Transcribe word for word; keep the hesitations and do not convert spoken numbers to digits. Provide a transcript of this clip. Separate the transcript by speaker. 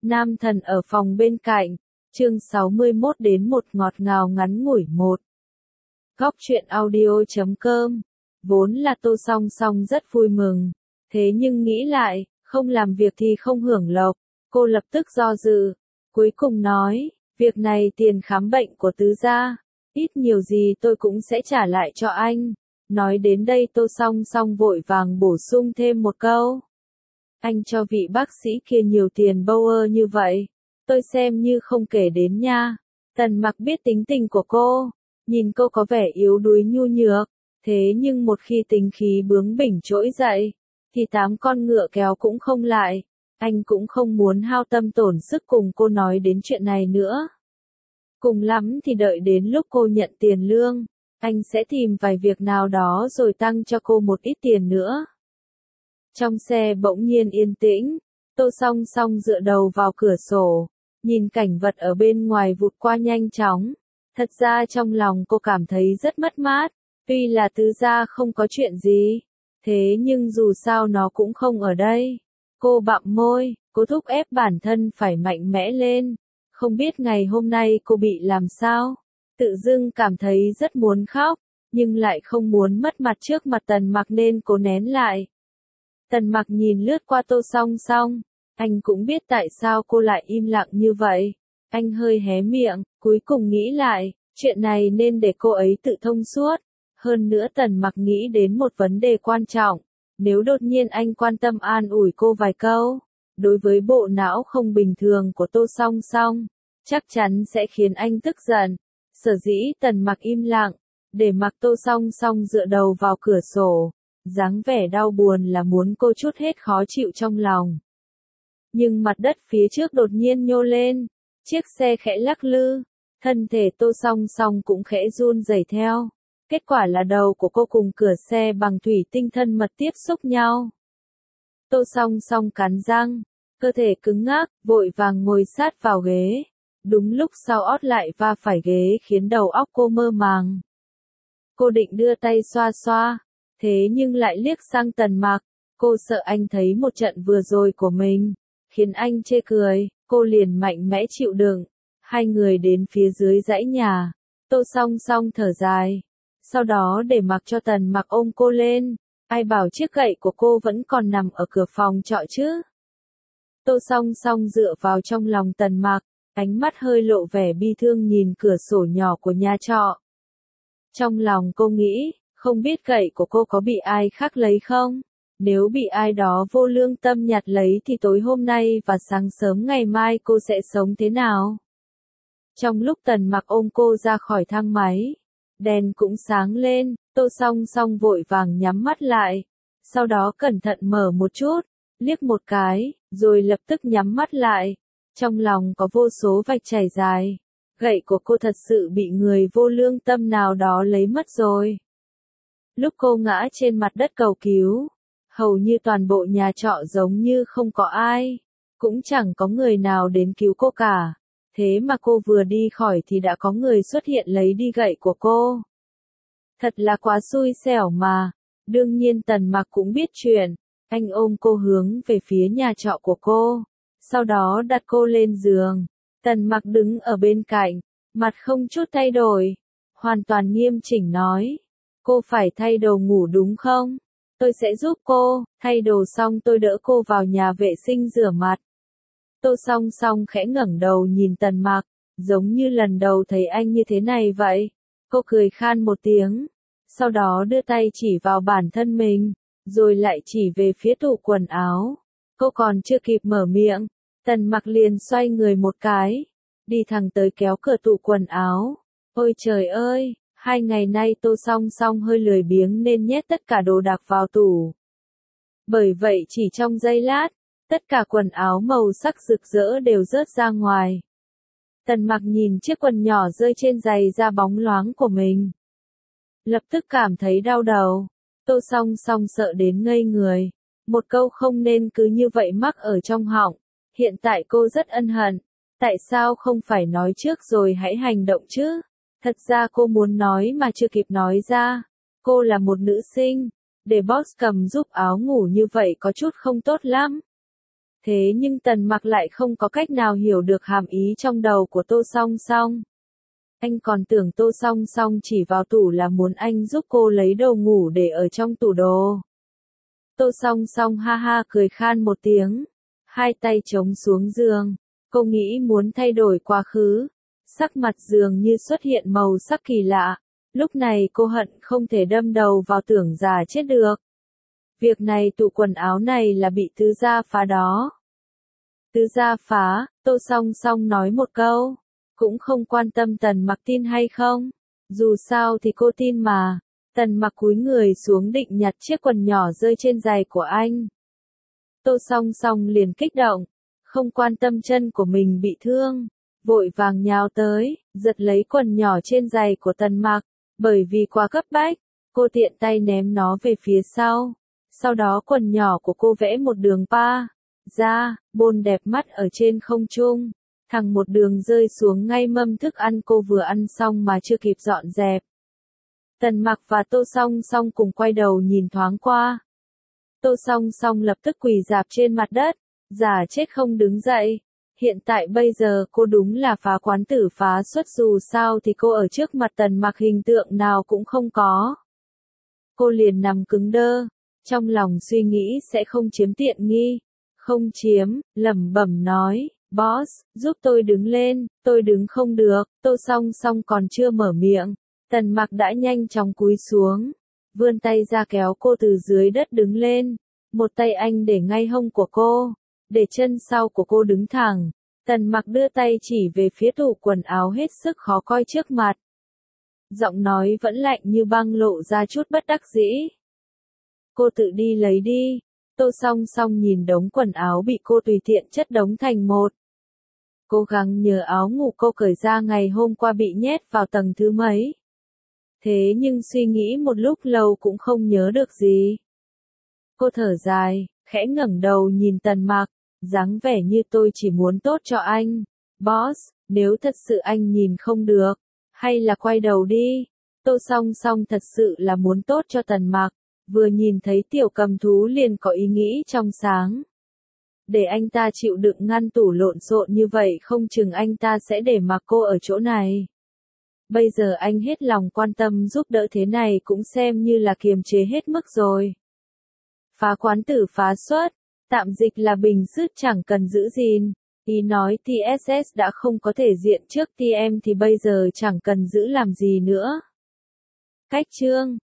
Speaker 1: Nam thần ở phòng bên cạnh, chương sáu mươi mốt đến một ngọt ngào ngắn ngủi một. Góc truyện audio chấm com. Vốn là Tô Song Song rất vui mừng, thế nhưng nghĩ lại, không làm việc thì không hưởng lộc, cô lập tức do dự, cuối cùng nói, việc này tiền khám bệnh của tứ gia, ít nhiều gì tôi cũng sẽ trả lại cho anh. Nói đến đây Tô Song Song vội vàng bổ sung thêm một câu. Anh cho vị bác sĩ kia nhiều tiền bâu ơ như vậy, tôi xem như không kể đến nha. Tần Mặc biết tính tình của cô, nhìn cô có vẻ yếu đuối nhu nhược, thế nhưng một khi tính khí bướng bỉnh trỗi dậy, thì tám con ngựa kéo cũng không lại. Anh cũng không muốn hao tâm tổn sức cùng cô nói đến chuyện này nữa. Cùng lắm thì đợi đến lúc cô nhận tiền lương, anh sẽ tìm vài việc nào đó rồi tăng cho cô một ít tiền nữa. Trong xe bỗng nhiên yên tĩnh, Tô Song Song dựa đầu vào cửa sổ, nhìn cảnh vật ở bên ngoài vụt qua nhanh chóng. Thật ra trong lòng cô cảm thấy rất mất mát, tuy là tứ gia không có chuyện gì, thế nhưng dù sao nó cũng không ở đây. Cô bặm môi, cố thúc ép bản thân phải mạnh mẽ lên, không biết ngày hôm nay cô bị làm sao. Tự dưng cảm thấy rất muốn khóc, nhưng lại không muốn mất mặt trước mặt Tần Mặc nên cố nén lại. Tần Mặc nhìn lướt qua Tô Song Song, anh cũng biết tại sao cô lại im lặng như vậy. Anh hơi hé miệng, cuối cùng nghĩ lại, chuyện này nên để cô ấy tự thông suốt. Hơn nữa Tần Mặc nghĩ đến một vấn đề quan trọng, nếu đột nhiên anh quan tâm an ủi cô vài câu, đối với bộ não không bình thường của Tô Song Song, chắc chắn sẽ khiến anh tức giận. Sở dĩ Tần Mặc im lặng, để mặc Tô Song Song dựa đầu vào cửa sổ, dáng vẻ đau buồn là muốn cô trút hết khó chịu trong lòng. Nhưng mặt đất phía trước đột nhiên nhô lên, chiếc xe khẽ lắc lư, thân thể Tô Song Song cũng khẽ run rẩy theo. Kết quả là đầu của cô cùng cửa xe bằng thủy tinh thân mật tiếp xúc nhau. Tô Song Song cắn răng, cơ thể cứng ngắc, vội vàng ngồi sát vào ghế. Đúng lúc sau ót lại va phải ghế khiến đầu óc cô mơ màng. Cô định đưa tay xoa xoa, thế nhưng lại liếc sang Tần Mặc. Cô sợ anh thấy một trận vừa rồi của mình, khiến anh chê cười, cô liền mạnh mẽ chịu đựng. Hai người đến phía dưới dãy nhà, Tô Song Song thở dài, sau đó để mặc cho Tần Mặc ôm cô lên. Ai bảo chiếc gậy của cô vẫn còn nằm ở cửa phòng trọ chứ. Tô Song Song dựa vào trong lòng Tần Mặc, ánh mắt hơi lộ vẻ bi thương nhìn cửa sổ nhỏ của nhà trọ. Trong lòng cô nghĩ, không biết gậy của cô có bị ai khác lấy không? Nếu bị ai đó vô lương tâm nhặt lấy thì tối hôm nay và sáng sớm ngày mai cô sẽ sống thế nào? Trong lúc Tần Mặc ôm cô ra khỏi thang máy, đèn cũng sáng lên, Tô Song Song vội vàng nhắm mắt lại, sau đó cẩn thận mở một chút, liếc một cái, rồi lập tức nhắm mắt lại. Trong lòng có vô số vạch chảy dài, gậy của cô thật sự bị người vô lương tâm nào đó lấy mất rồi. Lúc cô ngã trên mặt đất cầu cứu, hầu như toàn bộ nhà trọ giống như không có ai, cũng chẳng có người nào đến cứu cô cả. Thế mà cô vừa đi khỏi thì đã có người xuất hiện lấy đi gậy của cô. Thật là quá xui xẻo mà. Đương nhiên Tần Mặc cũng biết chuyện, anh ôm cô hướng về phía nhà trọ của cô, sau đó đặt cô lên giường. Tần Mặc đứng ở bên cạnh, mặt không chút thay đổi, hoàn toàn nghiêm chỉnh nói, cô phải thay đồ ngủ đúng không? Tôi sẽ giúp cô. Thay đồ xong tôi đỡ cô vào nhà vệ sinh rửa mặt. Tô Song Song khẽ ngẩng đầu nhìn Tần Mặc, giống như lần đầu thấy anh như thế này vậy. Cô cười khan một tiếng, sau đó đưa tay chỉ vào bản thân mình, rồi lại chỉ về phía tủ quần áo. Cô còn chưa kịp mở miệng, Tần Mặc liền xoay người một cái, đi thẳng tới kéo cửa tủ quần áo. Ôi trời ơi, hai ngày nay Tô Song Song hơi lười biếng nên nhét tất cả đồ đạc vào tủ. Bởi vậy chỉ trong giây lát, tất cả quần áo màu sắc rực rỡ đều rớt ra ngoài. Tần Mặc nhìn chiếc quần nhỏ rơi trên giày da bóng loáng của mình, lập tức cảm thấy đau đầu. Tô Song Song sợ đến ngây người, một câu không nên cứ như vậy mắc ở trong họng. Hiện tại cô rất ân hận, tại sao không phải nói trước rồi hãy hành động chứ? Thật ra cô muốn nói mà chưa kịp nói ra. Cô là một nữ sinh, để boss cầm giúp áo ngủ như vậy có chút không tốt lắm. Thế nhưng Tần Mặc lại không có cách nào hiểu được hàm ý trong đầu của Tô Song Song. Anh còn tưởng Tô Song Song chỉ vào tủ là muốn anh giúp cô lấy đồ ngủ để ở trong tủ đồ. Tô Song Song ha ha cười khan một tiếng, hai tay chống xuống giường, cô nghĩ muốn thay đổi quá khứ. Sắc mặt giường như xuất hiện màu sắc kỳ lạ, lúc này cô hận không thể đâm đầu vào tưởng già chết được. Việc này tủ quần áo này là bị tứ gia phá đó. Tứ gia phá, Tô Song Song nói một câu, cũng không quan tâm Tần Mặc tin hay không. Dù sao thì cô tin mà. Tần Mặc cúi người xuống định nhặt chiếc quần nhỏ rơi trên giày của anh. Tô Song Song liền kích động, không quan tâm chân của mình bị thương, vội vàng nhào tới, giật lấy quần nhỏ trên giày của Tần Mặc, bởi vì quá cấp bách, cô tiện tay ném nó về phía sau. Sau đó quần nhỏ của cô vẽ một đường pa ra, bôn đẹp mắt ở trên không trung, thẳng một đường rơi xuống ngay mâm thức ăn cô vừa ăn xong mà chưa kịp dọn dẹp. Tần Mặc và Tô Song Song cùng quay đầu nhìn thoáng qua. Tô Song Song lập tức quỳ rạp trên mặt đất, giả chết không đứng dậy. Hiện tại bây giờ cô đúng là phá quán tử phá xuất, dù sao thì cô ở trước mặt Tần Mặc hình tượng nào cũng không có. Cô liền nằm cứng đơ, trong lòng suy nghĩ sẽ không chiếm tiện nghi. Không chiếm, lẩm bẩm nói, boss, giúp tôi đứng lên, tôi đứng không được. Tô Song Song còn chưa mở miệng, Tần Mặc đã nhanh chóng cúi xuống, vươn tay ra kéo cô từ dưới đất đứng lên. Một tay anh để ngay hông của cô, để chân sau của cô đứng thẳng. Tần Mặc đưa tay chỉ về phía tủ quần áo hết sức khó coi trước mặt. Giọng nói vẫn lạnh như băng, lộ ra chút bất đắc dĩ. Cô tự đi lấy đi. Tô Song Song nhìn đống quần áo bị cô tùy tiện chất đống thành một. Cố gắng nhớ áo ngủ cô cởi ra ngày hôm qua bị nhét vào tầng thứ mấy. Thế nhưng suy nghĩ một lúc lâu cũng không nhớ được gì. Cô thở dài, khẽ ngẩng đầu nhìn Tần Mặc, dáng vẻ như tôi chỉ muốn tốt cho anh. Boss, nếu thật sự anh nhìn không được, hay là quay đầu đi. Tô Song Song thật sự là muốn tốt cho Tần Mặc, vừa nhìn thấy tiểu cầm thú liền có ý nghĩ trong sáng. Để anh ta chịu đựng ngăn tủ lộn xộn như vậy, không chừng anh ta sẽ để mặc cô ở chỗ này. Bây giờ anh hết lòng quan tâm giúp đỡ thế này cũng xem như là kiềm chế hết mức rồi. Phá quán tử phá xuất, tạm dịch là bình sức chẳng cần giữ gìn. Ý nói tê ét ét đã không có thể diện trước tê em thì bây giờ chẳng cần giữ làm gì nữa. Cách chương